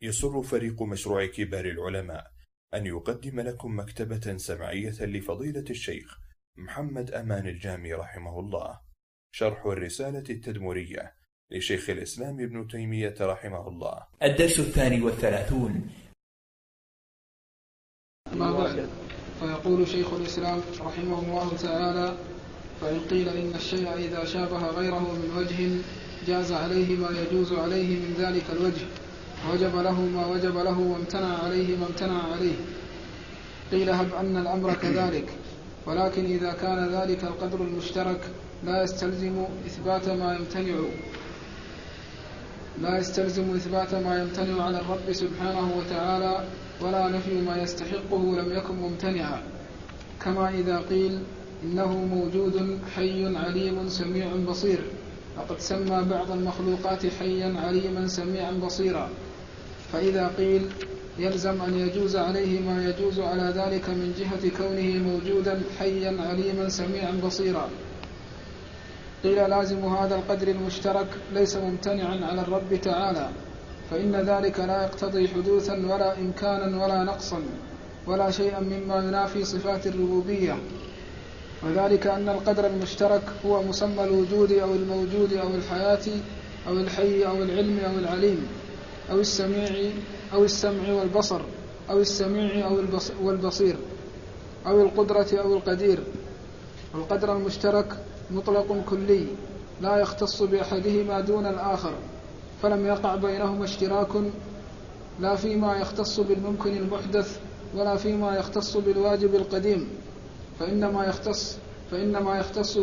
يسر فريق مشروع كبار العلماء أن يقدم لكم مكتبة سمعية لفضيلة الشيخ محمد أمان الجامي رحمه الله، شرح الرسالة التدمرية لشيخ الإسلام ابن تيمية رحمه الله. الدرس 32. ما بعد، فيقول شيخ الإسلام رحمه الله تعالى: فإن قيل إن الشيء إذا شابه غيره من وجه جاز عليه ما يجوز عليه من ذلك الوجه، وجب له ما وجب له، وامتنع عليه ما امتنع عليه، قيل هب أن الأمر كذلك، ولكن إذا كان ذلك القدر المشترك لا يستلزم إثبات ما يمتنع على الرب سبحانه وتعالى، ولا نفي ما يستحقه لم يكن ممتنعا، كما إذا قيل إنه موجود حي عليم سميع بصير، فقد سمى بعض المخلوقات حيا عليما سميعا بصيرا، فإذا قيل يلزم أن يجوز عليه ما يجوز على ذلك من جهة كونه موجودا حيا عليما سميعا بصيرا، قيل لازم هذا القدر المشترك ليس ممتنعا على الرب تعالى، فإن ذلك لا يقتضي حدوثا ولا إمكانا ولا نقصا ولا شيئا مما ينافي صفات الربوبية، وذلك أن القدر المشترك هو مسمى الوجود أو الموجود أو الحياة أو الحي أو العلم أو العليم أو السمع والبصر أو السميع أو والبصير أو القدرة أو القدير. والقدر المشترك مطلق كلي لا يختص بأحدهما دون الآخر، فلم يقع بينهما اشتراك لا فيما يختص بالممكن المحدث ولا فيما يختص بالواجب القديم، فإنما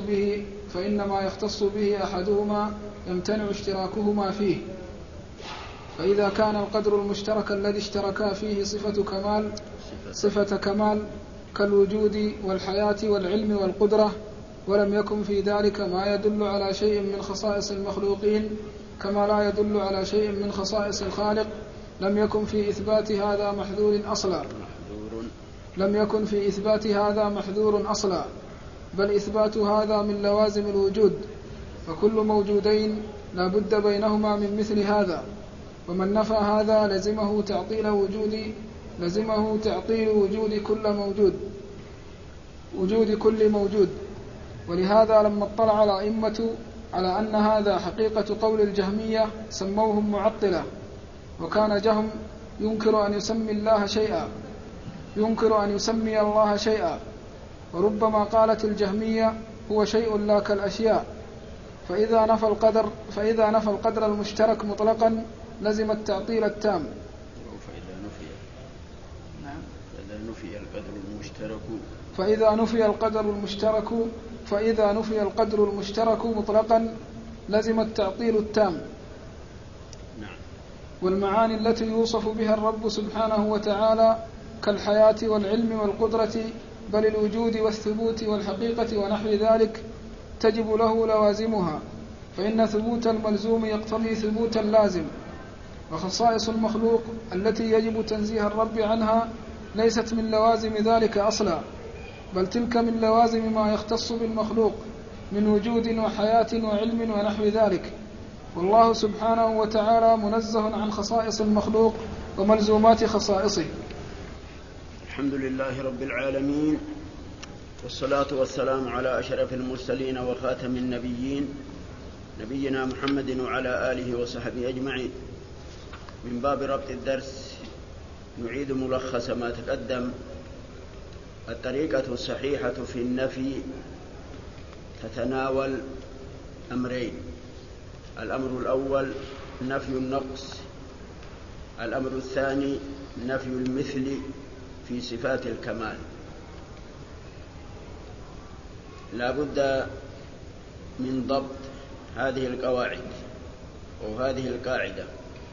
يختص به أحدهما يمتنع اشتراكهما فيه. فإذا كان القدر المشترك الذي اشتركا فيه صفة كمال كالوجود والحياة والعلم والقدرة، ولم يكن في ذلك ما يدل على شيء من خصائص المخلوقين كما لا يدل على شيء من خصائص الخالق، لم يكن في إثبات هذا محذور أصلا، بل إثبات هذا من لوازم الوجود، فكل موجودين لا بد بينهما من مثل هذا، ومن نفى هذا لزمه تعطيل وجود كل موجود. ولهذا لما اطلع الأئمة على أن هذا حقيقة قول الجهمية سموهم معطلة، وكان جهم ينكر أن يسمي الله شيئا، وربما قالت الجهمية هو شيء لا كالأشياء، فإذا نفى القدر المشترك مطلقا لزم التعطيل التام. فإذا نفي القدر المشترك مطلقا لزم التعطيل التام. والمعاني التي يوصف بها الرب سبحانه وتعالى كالحياة والعلم والقدرة بل الوجود والثبوت والحقيقة ونحو ذلك تجب له لوازمها، فإن ثبوت الملزوم يقتضي ثبوت اللازم، وخصائص المخلوق التي يجب تنزيه الرب عنها ليست من لوازم ذلك أصلا، بل تلك من لوازم ما يختص بالمخلوق من وجود وحياة وعلم ونحو ذلك، والله سبحانه وتعالى منزه عن خصائص المخلوق وملزومات خصائصه. الحمد لله رب العالمين، والصلاة والسلام على أشرف المرسلين وخاتم النبيين نبينا محمد وعلى آله وصحبه أجمعين. من باب ربط الدرس نعيد ملخص ما تقدم. الطريقة الصحيحة في النفي تتناول أمرين: الأمر الأول نفي النقص، الأمر الثاني نفي المثل في صفات الكمال. لا بد من ضبط هذه القواعد وهذه القاعدة.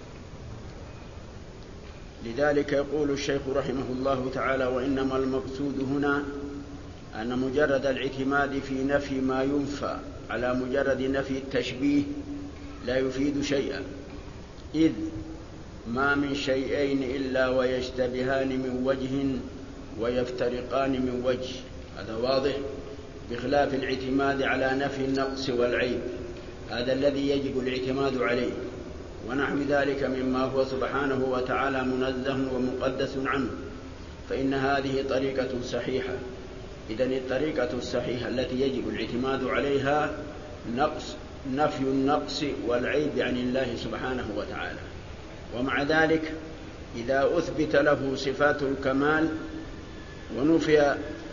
لذلك يقول الشيخ رحمه الله تعالى: وإنما المقصود هنا أن مجرد الاعتماد في نفي ما ينفى على مجرد نفي التشبيه لا يفيد شيئا، إذ ما من شيئين إلا ويشتبهان من وجه ويفترقان من وجه. هذا واضح، بخلاف الاعتماد على نفي النقص والعيب، هذا الذي يجب الاعتماد عليه، ونحو ذلك مما هو سبحانه وتعالى منزه ومقدس عنه، فإن هذه طريقة صحيحة. إذن الطريقة الصحيحة التي يجب الاعتماد عليها نفي النقص والعيب عن الله سبحانه وتعالى. ومع ذلك إذا أثبت له صفات الكمال ونفي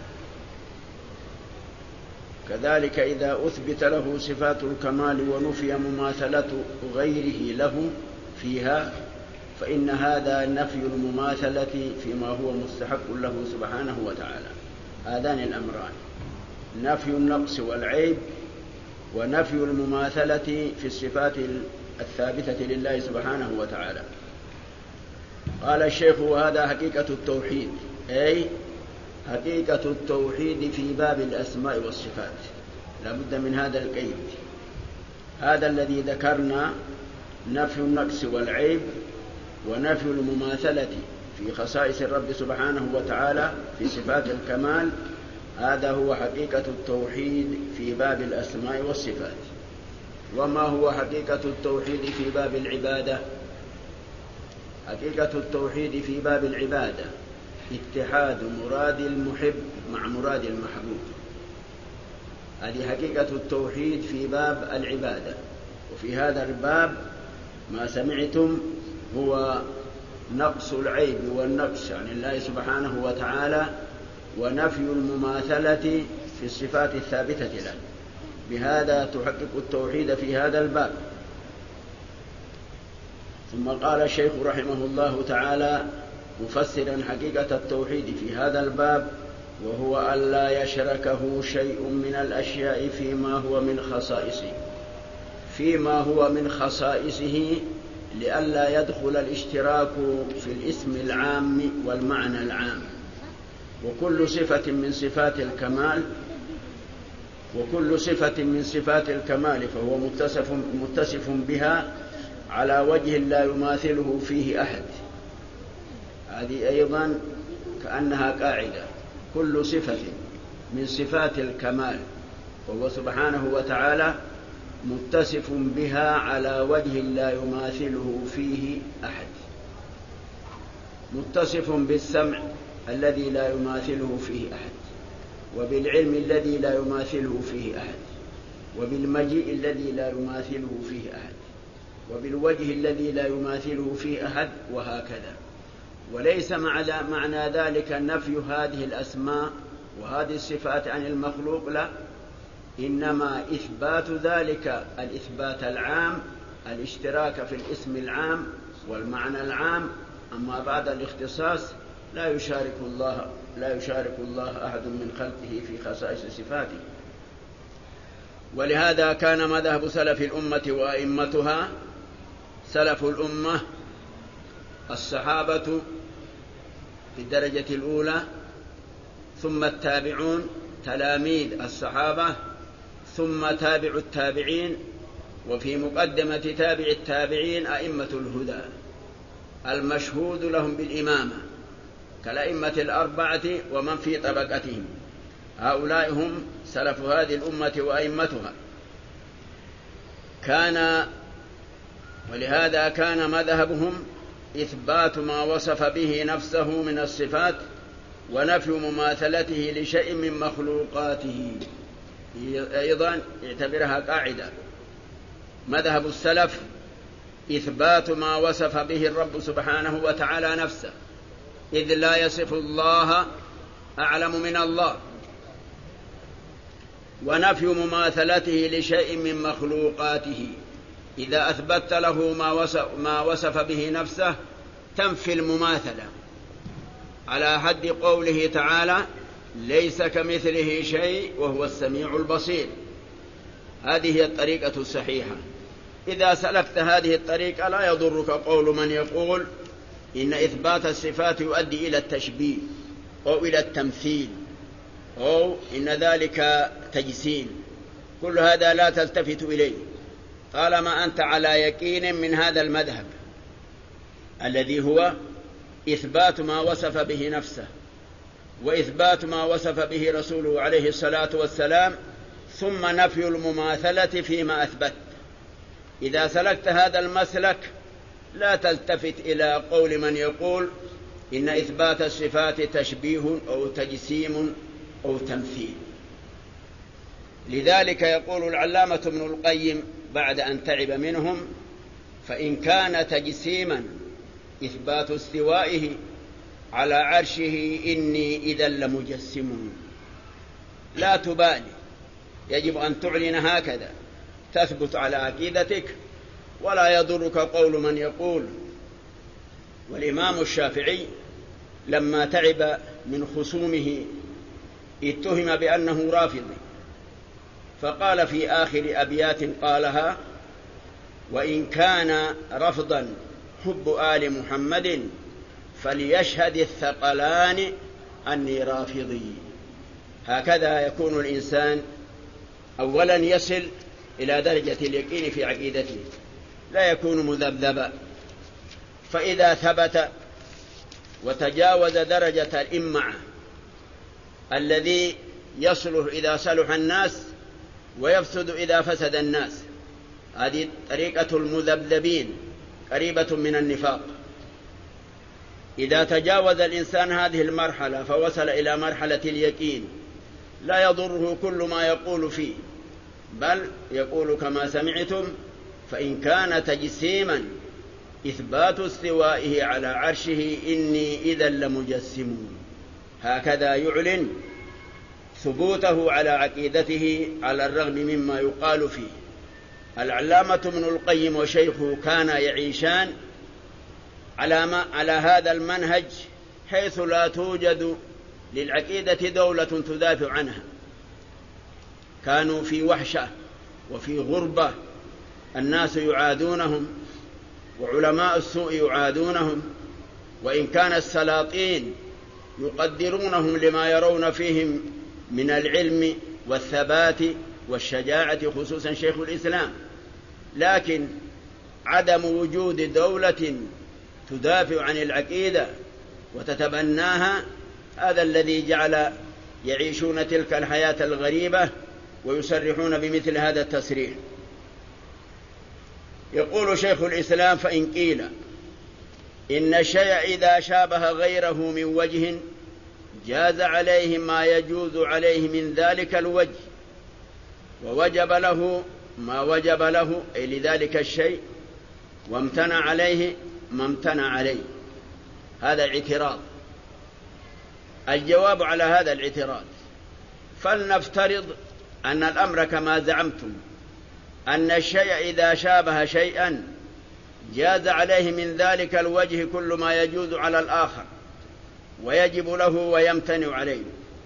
كذلك إذا أثبت له صفات الكمال ونفي مماثلة غيره له فيها، فإن هذا نفي المماثلة فيما هو مستحق له سبحانه وتعالى. هذان الأمران، نفي النقص والعيب ونفي المماثلة في الصفات الثابتة لله سبحانه وتعالى. قال الشيخ: وهذا حقيقة التوحيد، أي حقيقة التوحيد في باب الأسماء والصفات. لا بد من هذا القيد، هذا الذي ذكرنا، نفي النقص والعيب ونفي المماثلة في خصائص الرب سبحانه وتعالى في صفات الكمال، هذا هو حقيقة التوحيد في باب الأسماء والصفات. وما هو حقيقة التوحيد في باب العبادة؟ حقيقة التوحيد في باب العبادة اتحاد مراد المحب مع مراد المحبوب. هذه حقيقة التوحيد في باب العبادة. وفي هذا الباب ما سمعتم هو نقص العيب والنقص عن الله سبحانه وتعالى، ونفي المماثلة في الصفات الثابتة له. بهذا تحقق التوحيد في هذا الباب. ثم قال الشيخ رحمه الله تعالى مفسرا حقيقة التوحيد في هذا الباب: وهو ألا يشركه شيء من الأشياء فيما هو من خصائصه لئلا يدخل الاشتراك في الاسم العام والمعنى العام. وكل صفة من صفات الكمال فهو متصف بها على وجه لا يماثله فيه أحد. هذه أيضا كأنها قاعدة: كل صفة من صفات الكمال وهو سبحانه وتعالى متصف بها على وجه لا يماثله فيه أحد. متصف بالسمع الذي لا يماثله فيه أحد، وبالعلم الذي لا يماثله فيه أحد، وبالمجيء الذي لا يماثله فيه أحد، وبالوجه الذي لا يماثله فيه أحد، وهكذا. وليس معنى ذلك نفي هذه الأسماء وهذه الصفات عن المخلوق، لا، إنما إثبات ذلك الإثبات العام، الاشتراك في الاسم العام والمعنى العام. أما بعد الاختصاص لا يشارك الله أحد من خلقه في خصائص صفاته. ولهذا كان مذهب سلف الأمة وأئمتها: سلف الأمة الصحابة في الدرجة الأولى، ثم التابعون تلاميذ الصحابة، ثم تابع التابعين، وفي مقدمة تابع التابعين أئمة الهدى المشهود لهم بالإمامة كالأئمة الأربعة ومن في طبقتهم. هؤلاء هم سلف هذه الأمة وأئمتها. ولهذا كان مذهبهم إثبات ما وصف به نفسه من الصفات ونفي مماثلته لشيء من مخلوقاته. أيضا اعتبرها قاعدة: مذهب السلف إثبات ما وصف به الرب سبحانه وتعالى نفسه، إذ لا يصف الله أعلم من الله، ونفي مماثلته لشيء من مخلوقاته. إذا أثبت له ما وصف به نفسه تنفي المماثلة، على حد قوله تعالى: ليس كمثله شيء وهو السميع البصير. هذه هي الطريقة الصحيحة. إذا سلكت هذه الطريقة لا يضرك قول من يقول إن إثبات الصفات يؤدي إلى التشبيه أو إلى التمثيل أو إن ذلك تجسيم. كل هذا لا تلتفت إليه طالما أنت على يقين من هذا المذهب الذي هو إثبات ما وصف به نفسه وإثبات ما وصف به رسوله عليه الصلاة والسلام، ثم نفي المماثلة فيما أثبت. إذا سلكت هذا المسلك لا تلتفت إلى قول من يقول إن إثبات الصفات تشبيه أو تجسيم أو تمثيل. لذلك يقول العلامة ابن القيم بعد أن تعب منهم: فإن كان تجسيما إثبات استوائه على عرشه إني إذا لمجسم. لا تبالي، يجب أن تعلن هكذا، تثبت على عقيدتك ولا يضرك قول من يقول. والإمام الشافعي لما تعب من خصومه اتهم بأنه رافضي، فقال في آخر أبيات قالها: وإن كان رفضا حب آل محمد فليشهد الثقلان أني رافضي. هكذا يكون الإنسان أولا يصل إلى درجة اليقين في عقيدته، لا يكون مذبذبا. فإذا ثبت وتجاوز درجة الإمعة الذي يصلح إذا صلح الناس ويفسد إذا فسد الناس، هذه طريقة المذبذبين قريبة من النفاق. إذا تجاوز الإنسان هذه المرحلة فوصل إلى مرحلة اليقين لا يضره كل ما يقول فيه، بل يقول كما سمعتم: فإن كان تجسيما إثبات استوائه على عرشه إني إذا لمجسم. هكذا يعلن ثبوته على عقيدته على الرغم مما يقال فيه. العلامة ابن القيم وشيخه كانا يعيشان على هذا المنهج، حيث لا توجد للعقيدة دولة تدافع عنها. كانوا في وحشة وفي غربة، الناس يعادونهم وعلماء السوء يعادونهم، وإن كان السلاطين يقدرونهم لما يرون فيهم من العلم والثبات والشجاعة، خصوصا شيخ الإسلام، لكن عدم وجود دولة تدافع عن العقيدة وتتبناها هذا الذي جعل يعيشون تلك الحياة الغريبة ويصرحون بمثل هذا التصريح. يقول شيخ الإسلام: فإن قيل إن الشيء إذا شابه غيره من وجه جاز عليه ما يجوز عليه من ذلك الوجه، ووجب له ما وجب له أي لذلك الشيء، وامتنع عليه ما امتنع عليه. هذا اعتراض. الجواب على هذا الاعتراض: فلنفترض أن الأمر كما زعمتم، أن الشيء إذا شابه شيئا جاز عليه من ذلك الوجه كل ما يجوز على الآخر ويجب له ويمتنع عليه،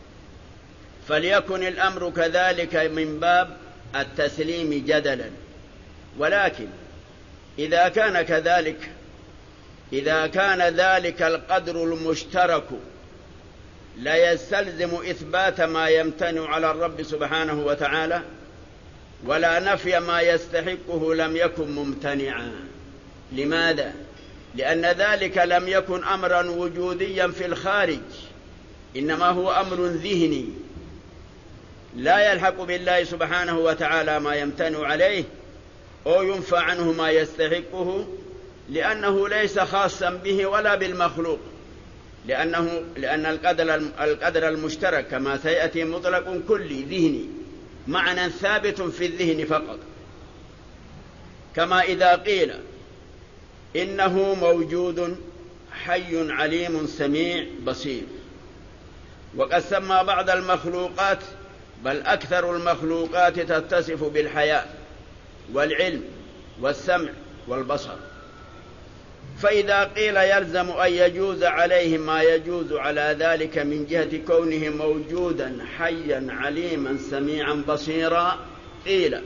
فليكن الأمر كذلك من باب التسليم جدلا. ولكن إذا كان كذلك، إذا كان ذلك القدر المشترك لا يستلزم إثبات ما يمتنع على الرب سبحانه وتعالى، ولا نفي ما يستحقه لم يكن ممتنعا. لماذا؟ لأن ذلك لم يكن أمرا وجوديا في الخارج، إنما هو أمر ذهني لا يلحق بالله سبحانه وتعالى ما يمتنع عليه أو ينفى عنه ما يستحقه، لأنه ليس خاصا به ولا بالمخلوق، لأن القدر المشترك كما سيأتي مطلق كلي ذهني، معنى ثابت في الذهن فقط. كما إذا قيل إنه موجود حي عليم سميع بصير، وقد سمى بعض المخلوقات بل أكثر المخلوقات تتصف بالحياة والعلم والسمع والبصر. فإذا قيل يلزم أن يجوز عليه ما يجوز على ذلك من جهة كونه موجودا حيا عليما سميعا بصيرا، قيل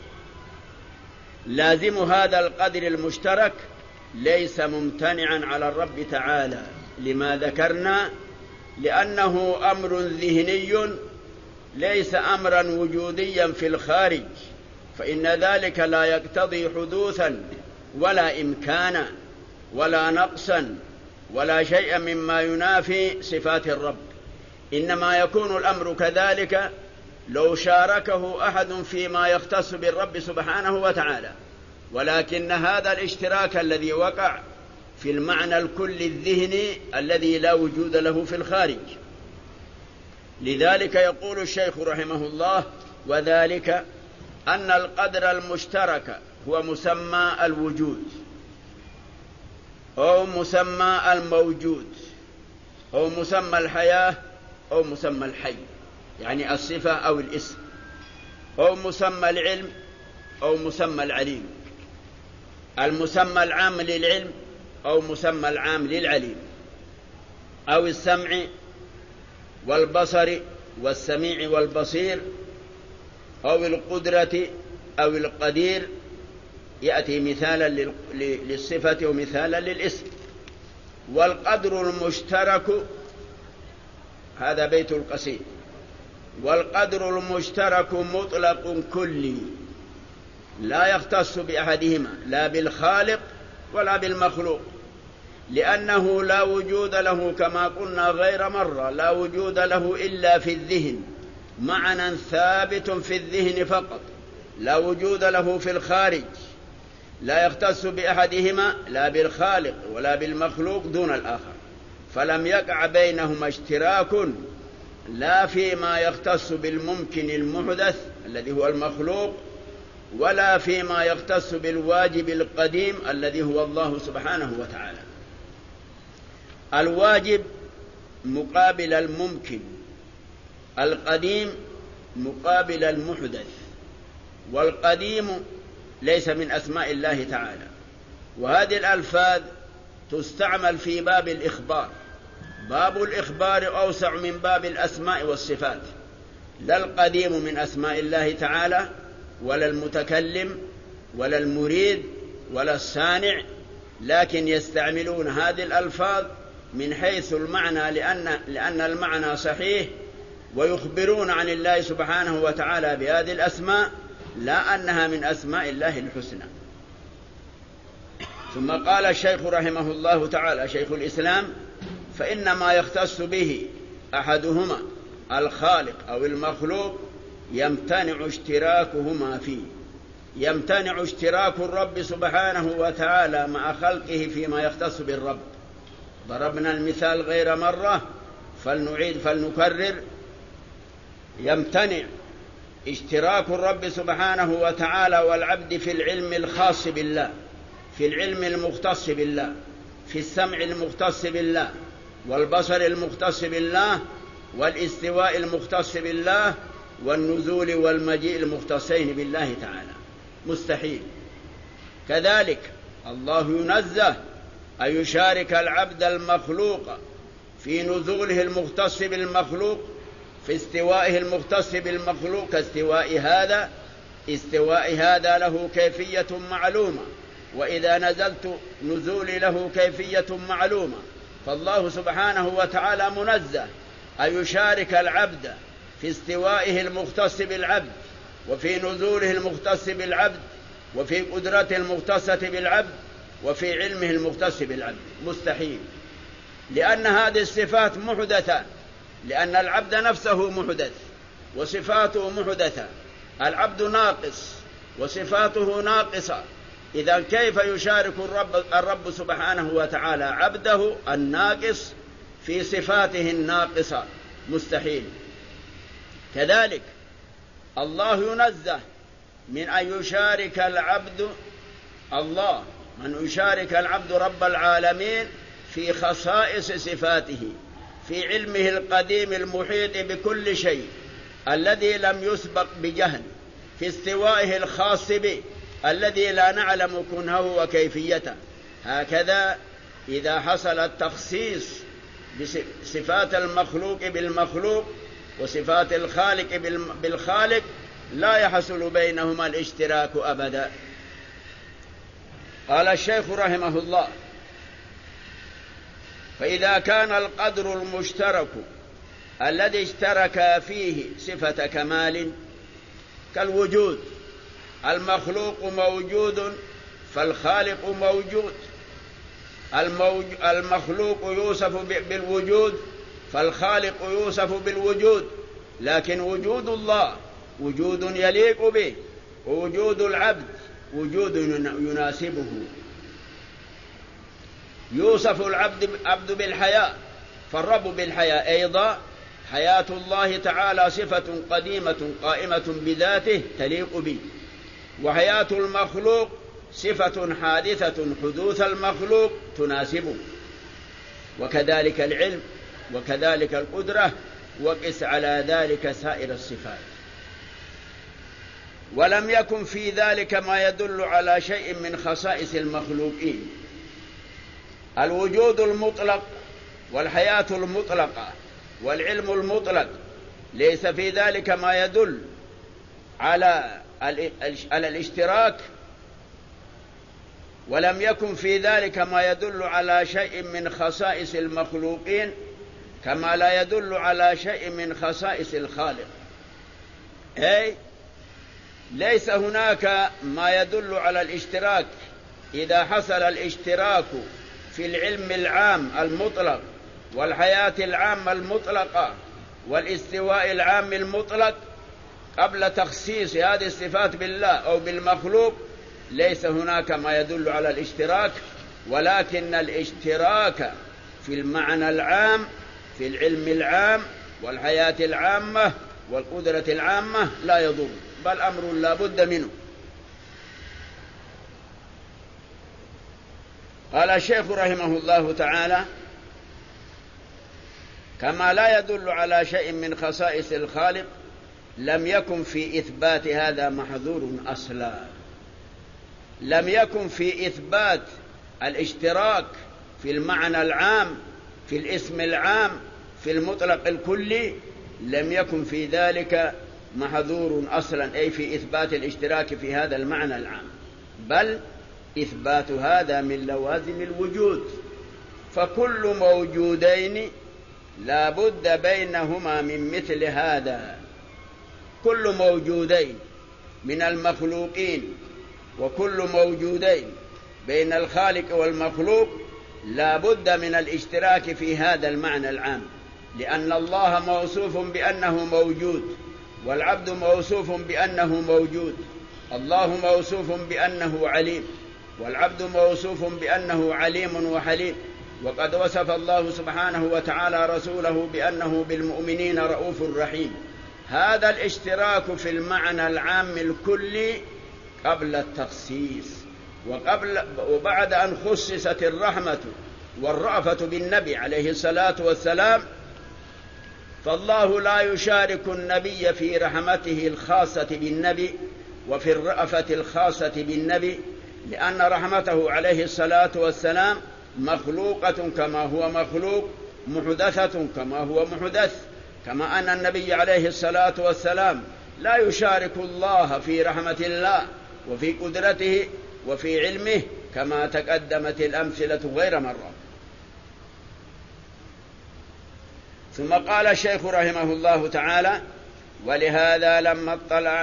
لازم هذا القدر المشترك ليس ممتنعا على الرب تعالى، لما ذكرنا، لأنه أمر ذهني ليس أمرا وجوديا في الخارج، فإن ذلك لا يقتضي حدوثا ولا إمكانا ولا نقصا ولا شيئا مما ينافي صفات الرب. إنما يكون الأمر كذلك لو شاركه أحد فيما يختص بالرب سبحانه وتعالى، ولكن هذا الاشتراك الذي وقع في المعنى الكلي الذهني الذي لا وجود له في الخارج. لذلك يقول الشيخ رحمه الله: وذلك أن القدر المشترك هو مسمى الوجود أو مسمى الموجود أو مسمى الحياة أو مسمى الحي، يعني الصفة أو الاسم، أو مسمى العلم أو مسمى العليم، المسمى العام للعلم أو مسمى العام للعليم، أو السمع والبصر والسميع والبصير، أو القدرة أو القدير، يأتي مثالا للصفة ومثالا للاسم. والقدر المشترك، هذا بيت القصيد، والقدر المشترك مطلق كلي لا يختص بأحدهما لا بالخالق ولا بالمخلوق، لأنه لا وجود له كما قلنا غير مرة، لا وجود له إلا في الذهن، معنى ثابت في الذهن فقط، لا وجود له في الخارج، لا يختص بأحدهما لا بالخالق ولا بالمخلوق دون الآخر، فلم يقع بينهما اشتراك لا فيما يختص بالممكن المحدث الذي هو المخلوق، ولا فيما يختص بالواجب القديم الذي هو الله سبحانه وتعالى. الواجب مقابل الممكن، القديم مقابل المحدث، والقديم ليس من أسماء الله تعالى. وهذه الألفاظ تستعمل في باب الإخبار، باب الإخبار أوسع من باب الأسماء والصفات. لا القديم من أسماء الله تعالى ولا المتكلم ولا المريد ولا الصانع، لكن يستعملون هذه الألفاظ من حيث المعنى لأن المعنى صحيح، ويخبرون عن الله سبحانه وتعالى بهذه الأسماء لا أنها من أسماء الله الحسنى. ثم قال الشيخ رحمه الله تعالى شيخ الإسلام: فإنما يختص به أحدهما الخالق أو المخلوق يمتنع اشتراكهما فيه. يمتنع اشتراك الرب سبحانه وتعالى مع خلقه فيما يختص بالرب. ضربنا المثال غير مرة فلنعيد فلنكرر. يمتنع اشتراك الرب سبحانه وتعالى والعبد في العلم الخاص بالله، في العلم المختص بالله، في السمع المختص بالله، والبصر المختص بالله، والاستواء المختص بالله، والنزول والمجيء المختصين بالله تعالى، مستحيل. كذلك الله ينزه أن يشارك العبد المخلوق في نزوله المختص بالمخلوق، في استوائه المختص بالمخلوق استواء هذا له كيفية معلومة، وإذا نزلت نزولي له كيفية معلومة. فالله سبحانه وتعالى منزه أن يشارك العبد في استوائه المختص بالعبد، وفي نزوله المختص بالعبد، وفي قدرته المختصة بالعبد، وفي علمه المختص بالعبد، مستحيل. لأن هذه الصفات محدثة، لأن العبد نفسه محدث وصفاته محدثة، العبد ناقص وصفاته ناقصة. إذا كيف يشارك الرب سبحانه وتعالى عبده الناقص في صفاته الناقصة؟ مستحيل. كذلك الله ينزه من أن يشارك العبد رب العالمين في خصائص صفاته، في علمه القديم المحيط بكل شيء الذي لم يسبق بجهل، في استوائه الخاص به الذي لا نعلم كنهه وكيفيته. هكذا إذا حصل التخصيص بصفات المخلوق بالمخلوق وصفات الخالق بالخالق لا يحصل بينهما الاشتراك أبدا. قال الشيخ رحمه الله: فإذا كان القدر المشترك الذي اشترك فيه صفة كمال كالوجود، المخلوق موجود فالخالق موجود، المخلوق يوصف بالوجود فالخالق يوصف بالوجود، لكن وجود الله وجود يليق به، ووجود العبد وجود يناسبه. يوصف العبد بالحياة، فالرب بالحياة أيضا. حياة الله تعالى صفة قديمة قائمة بذاته تليق به، وحياة المخلوق صفة حادثة حدوث المخلوق تناسبه، وكذلك العلم وكذلك القدرة، وقس على ذلك سائر الصفات. ولم يكن في ذلك ما يدل على شيء من خصائص المخلوقين. الوجود المطلق والحياة المطلقة والعلم المطلق ليس في ذلك ما يدل على الاشتراك، ولم يكن في ذلك ما يدل على شيء من خصائص المخلوقين، كما لا يدل على شيء من خصائص الخالق. أي ليس هناك ما يدل على الاشتراك. إذا حصل الاشتراك في العلم العام المطلق والحياة العامة المطلقة والاستواء العام المطلق قبل تخصيص هذه الصفات بالله أو بالمخلوق، ليس هناك ما يدل على الاشتراك، ولكن الاشتراك في المعنى العام في العلم العام والحياة العامة والقدرة العامة لا يضر، بل أمر لا بد منه. قال الشيخ رحمه الله تعالى: كما لا يدل على شيء من خصائص الخالق لم يكن في إثبات هذا محظور أصلا. لم يكن في إثبات الاشتراك في المعنى العام في الاسم العام في المطلق الكلي، لم يكن في ذلك محظور أصلا، أي في إثبات الاشتراك في هذا المعنى العام، بل إثبات هذا من لوازم الوجود. فكل موجودين لا بد بينهما من مثل هذا. كل موجودين من المخلوقين وكل موجودين بين الخالق والمخلوق لا بد من الاشتراك في هذا المعنى العام، لأن الله موصوف بأنه موجود، والعبد موصوف بأنه موجود. الله موصوف بأنه عليم، والعبد موصوف بأنه عليم وحليم. وقد وصف الله سبحانه وتعالى رسوله بأنه بالمؤمنين رؤوف رحيم. هذا الاشتراك في المعنى العام الكلي قبل التخصيص، وبعد أن خصصت الرحمة والرأفة بالنبي عليه الصلاة والسلام، فالله لا يشارك النبي في رحمته الخاصة بالنبي وفي الرأفة الخاصة بالنبي، لأن رحمته عليه الصلاة والسلام مخلوقة كما هو مخلوق، محدثة كما هو محدث، كما أن النبي عليه الصلاة والسلام لا يشارك الله في رحمة الله وفي قدرته وفي علمه، كما تقدمت الأمثلة غير مرة. ثم قال الشيخ رحمه الله تعالى: ولهذا لما اطلع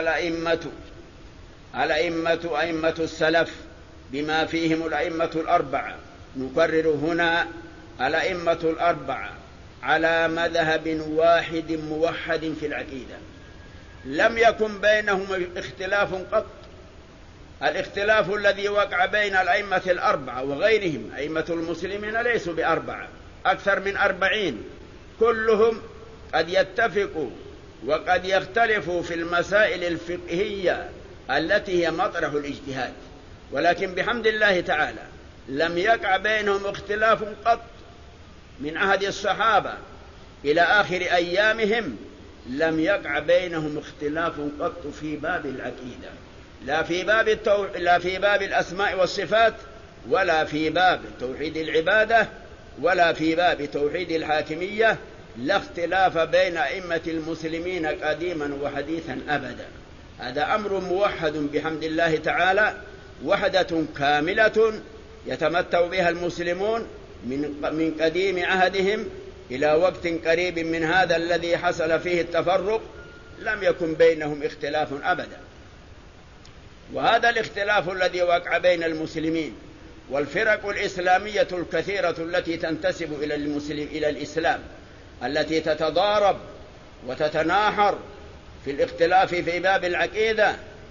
أئمة السلف بما فيهم الأئمة الأربعة، نكرر هنا الأئمة الأربعة على مذهب واحد موحد في العقيدة، لم يكن بينهم اختلاف قط. الاختلاف الذي وقع بين الأئمة الأربعة وغيرهم أئمة المسلمين ليسوا بأربعة، أكثر من 40، كلهم قد يتفقوا وقد يختلفوا في المسائل الفقهية التي هي مطرح الاجتهاد، ولكن بحمد الله تعالى لم يقع بينهم اختلاف قط. من عهد الصحابة إلى آخر أيامهم لم يقع بينهم اختلاف قط في باب العقيدة، لا في باب الأسماء والصفات، ولا في باب توحيد العبادة، ولا في باب توحيد الحاكمية. لا اختلاف بين أئمة المسلمين قديما وحديثا أبدا. هذا أمر موحد بحمد الله تعالى، وحدة كاملة يتمتع بها المسلمون من قديم عهدهم إلى وقت قريب من هذا الذي حصل فيه التفرق، لم يكن بينهم اختلاف أبدا. وهذا الاختلاف الذي وقع بين المسلمين والفرق الإسلامية الكثيرة التي تنتسب إلى الإسلام، التي تتضارب وتتناحر في الاختلاف في باب العقيدة،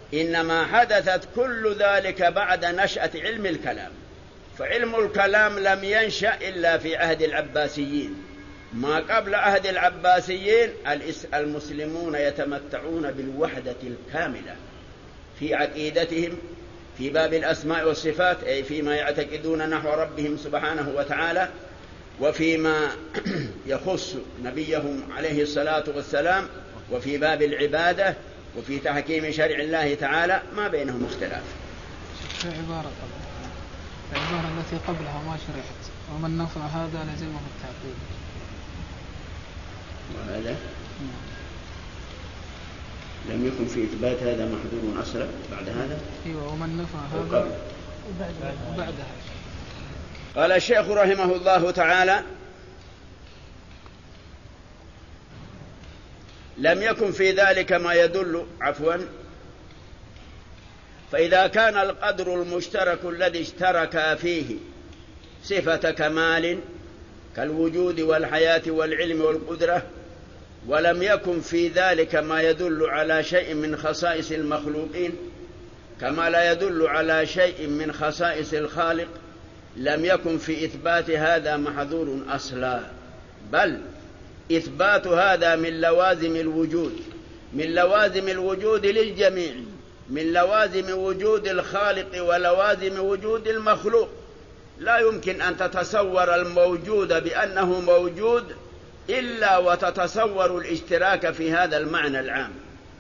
إنما حدثت كل ذلك بعد نشأة علم الكلام، فعلم الكلام لم ينشأ إلا في عهد العباسيين. ما قبل عهد العباسيين المسلمون يتمتعون بالوحدة الكاملة في عقيدتهم في باب الأسماء والصفات، أي فيما يعتقدون نحو ربهم سبحانه وتعالى، وفيما يخص نبيهم عليه الصلاة والسلام، وفي باب العبادة، وفي تحكيم شرع الله تعالى ما بينهم اختلاف. في عبارة التي قبلها ما شرحت: ومن نفى هذا لزمه التعقيد. وهذا لم يكن في إثبات هذا محذور أصلا بعد هذا. أيوة، ومن نفى هذا بعدها. قال الشيخ رحمه الله تعالى: لم يكن في ذلك ما يدل فإذا كان القدر المشترك الذي اشترك فيه صفة كمال كالوجود والحياة والعلم والقدرة، ولم يكن في ذلك ما يدل على شيء من خصائص المخلوقين كما لا يدل على شيء من خصائص الخالق، لم يكن في إثبات هذا محذور أصلا، بل إثبات هذا من لوازم الوجود للجميع، من لوازم وجود الخالق ولوازم وجود المخلوق. لا يمكن أن تتصور الموجود بأنه موجود إلا وتتصور الاشتراك في هذا المعنى العام.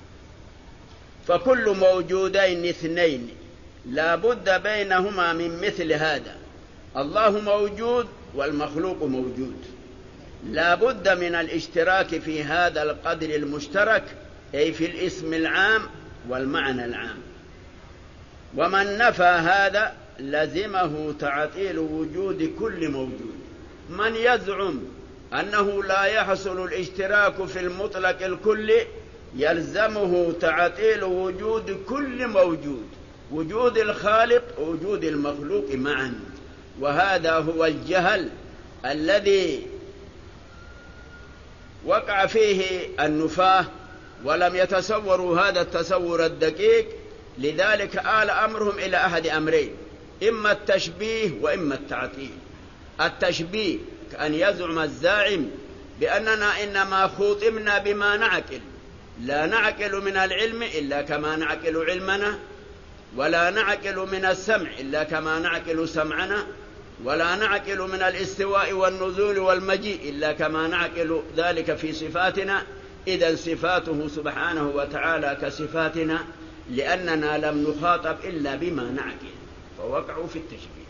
فكل موجودين اثنين لا بد بينهما من مثل هذا، الله موجود والمخلوق موجود، لا بد من الاشتراك في هذا القدر المشترك، أي في الاسم العام والمعنى العام. ومن نفى هذا لزمه تعطيل وجود كل موجود. من يزعم أنه لا يحصل الاشتراك في المطلق الكلي يلزمه تعطيل وجود كل موجود، وجود الخالق ووجود المخلوق معا. وهذا هو الجهل الذي وقع فيه النفاة ولم يتصوروا هذا التصور الدقيق. لذلك آل أمرهم إلى أحد أمرين: إما التشبيه وإما التعطيل. التشبيه كأن يزعم الزاعم بأننا إنما خوطمنا بما نعقل، لا نعقل من العلم إلا كما نعقل علمنا، ولا نعقل من السمع إلا كما نعقل سمعنا، ولا نعقل من الاستواء والنزول والمجيء إلا كما نعقل ذلك في صفاتنا. إذن صفاته سبحانه وتعالى كصفاتنا، لأننا لم نخاطب إلا بما نعقل، فوقعوا في التشبيه.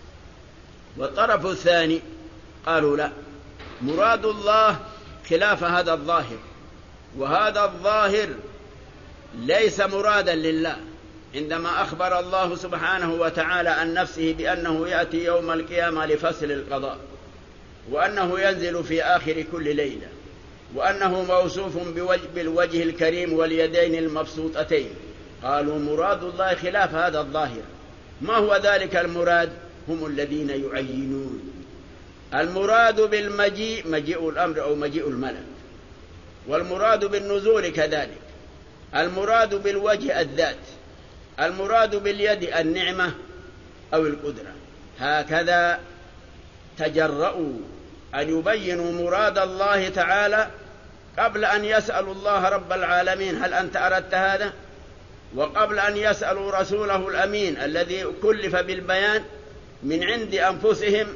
والطرف الثاني قالوا لا، مراد الله خلاف هذا الظاهر، وهذا الظاهر ليس مرادا لله. عندما أخبر الله سبحانه وتعالى عن نفسه بأنه يأتي يوم القيامة لفصل القضاء، وأنه ينزل في آخر كل ليلة، وأنه موصوف بالوجه الكريم واليدين المبسوطتين، قالوا مراد الله خلاف هذا الظاهر. ما هو ذلك المراد؟ هم الذين يعينون. المراد بالمجيء مجيء الأمر أو مجيء الملك، والمراد بالنزول كذلك، المراد بالوجه الذات، المراد باليد النعمة أو القدرة. هكذا تجرؤوا أن يبينوا مراد الله تعالى قبل أن يسألوا الله رب العالمين هل أنت أردت هذا، وقبل أن يسألوا رسوله الأمين الذي كلف بالبيان من عند أنفسهم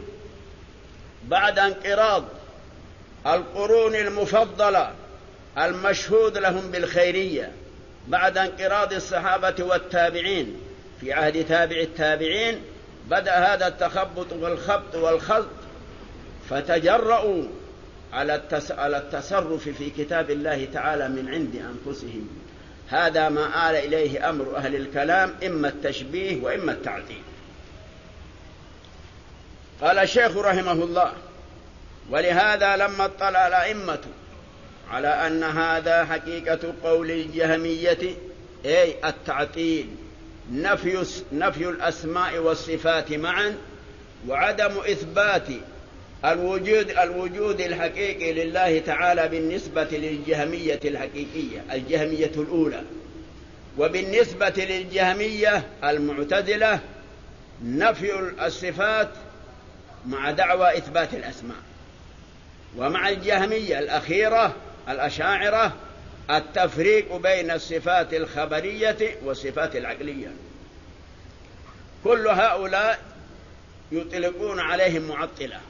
بعد انقراض القرون المفضلة المشهود لهم بالخيرية، بعد انقراض الصحابة والتابعين. في عهد تابع التابعين بدأ هذا التخبط والخبط والخلط، فتجرؤوا على التصرف في كتاب الله تعالى من عند أنفسهم. هذا ما آل إليه أمر أهل الكلام، إما التشبيه وإما التعطيل. قال الشيخ رحمه الله: ولهذا لما اطلع الأئمة على أن هذا حقيقة قول الجهمية، أي التعطيل، نفي الأسماء والصفات معا، وعدم إثبات الوجود الحقيقي لله تعالى بالنسبة للجهمية الحقيقية، الجهمية الأولى. وبالنسبة للجهمية المعتزلة نفي الصفات مع دعوى إثبات الأسماء، ومع الجهمية الأخيرة الأشاعرة التفريق بين الصفات الخبرية والصفات العقلية. كل هؤلاء يطلقون عليهم معطلة.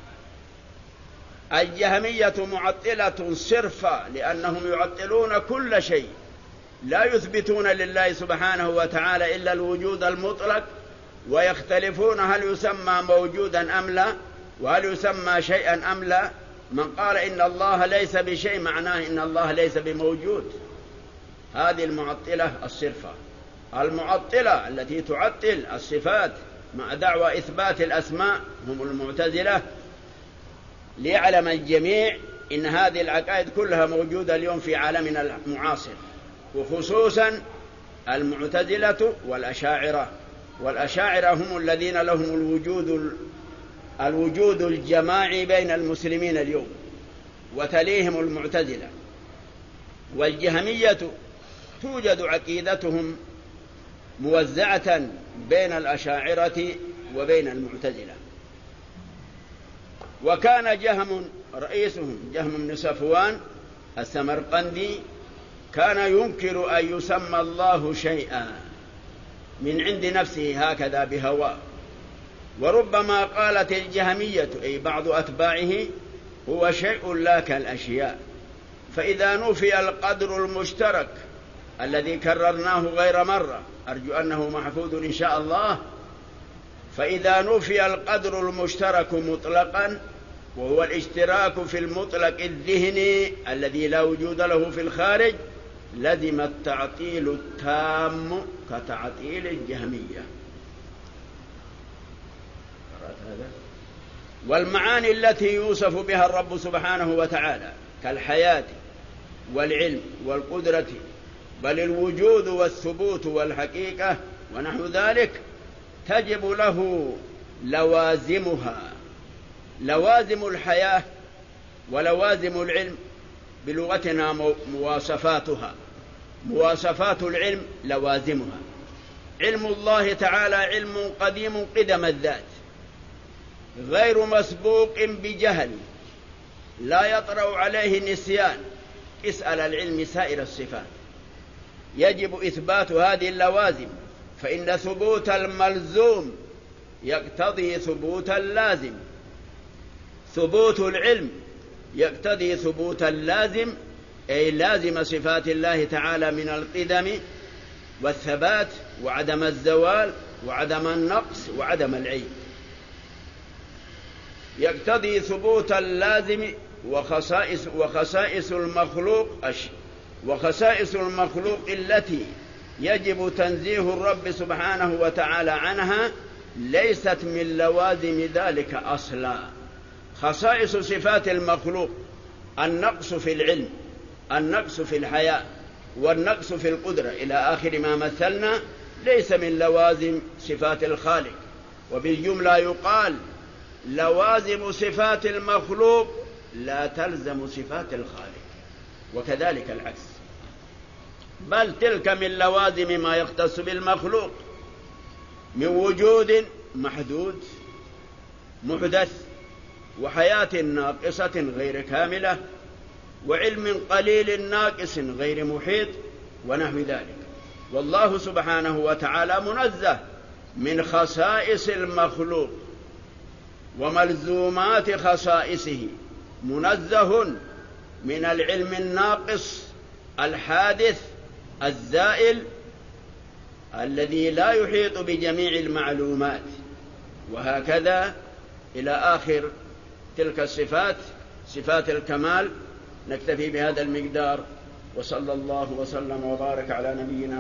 الجهمية معطلة صرفة لأنهم يعطلون كل شيء، لا يثبتون لله سبحانه وتعالى إلا الوجود المطلق، ويختلفون هل يسمى موجودا أم لا، وهل يسمى شيئا أم لا. من قال إن الله ليس بشيء معناه إن الله ليس بموجود. هذه المعطلة الصرفة. المعطلة التي تعطل الصفات مع دعوى إثبات الأسماء هم المعتزلة. ليعلم الجميع إن هذه العقائد كلها موجودة اليوم في عالمنا المعاصر، وخصوصا المعتزلة والأشاعرة. والأشاعرة هم الذين لهم الوجود الجماعي بين المسلمين اليوم، وتليهم المعتزلة. والجهمية توجد عقيدتهم موزعة بين الأشاعرة وبين المعتزلة. وكان جهم رئيسهم جهم بن صفوان السمرقندي كان ينكر أن يسمى الله شيئا من عند نفسه هكذا بهواه. وربما قالت الجهمية أي بعض أتباعه هو شيء لا كالأشياء. فإذا نفي القدر المشترك الذي كررناه غير مرة، أرجو أنه محفوظ إن شاء الله، فإذا نفي القدر المشترك مطلقا وهو الاشتراك في المطلق الذهني الذي لا وجود له في الخارج، لزم التعطيل التام كتعطيل الجهمية. والمعاني التي يوصف بها الرب سبحانه وتعالى كالحياة والعلم والقدرة، بل الوجود والثبوت والحقيقة ونحو ذلك، تجب له لوازمها. لوازم الحياة ولوازم العلم بلغتنا مواصفاتها. مواصفات العلم لوازمها. علم الله تعالى علم قديم قدم الذات، غير مسبوق بجهل، لا يطرأ عليه نسيان. اسأل العلم سائر الصفات. يجب إثبات هذه اللوازم، فإن ثبوت الملزوم يقتضي ثبوت اللازم. ثبوت العلم يقتضي ثبوت اللازم، أي لازم صفات الله تعالى من القدم والثبات وعدم الزوال وعدم النقص وعدم العيب. يقتضي ثبوت اللازم وخصائص المخلوق التي يجب تنزيه الرب سبحانه وتعالى عنها ليست من لوازم ذلك أصلا. خصائص صفات المخلوق النقص في العلم، النقص في الحياة، والنقص في القدرة إلى آخر ما مثلنا، ليس من لوازم صفات الخالق. وبالجملة يقال لوازم صفات المخلوق لا تلزم صفات الخالق، وكذلك العكس. بل تلك من لوازم ما يختص بالمخلوق من وجود محدود محدث، وحياة ناقصة غير كاملة، وعلم قليل ناقص غير محيط، ونحو ذلك. والله سبحانه وتعالى منزه من خصائص المخلوق وملزومات خصائصه، منزه من العلم الناقص الحادث الزائل الذي لا يحيط بجميع المعلومات، وهكذا إلى آخر تلك الصفات، صفات الكمال. نكتفي بهذا المقدار، وصلى الله وسلم وبارك على نبينا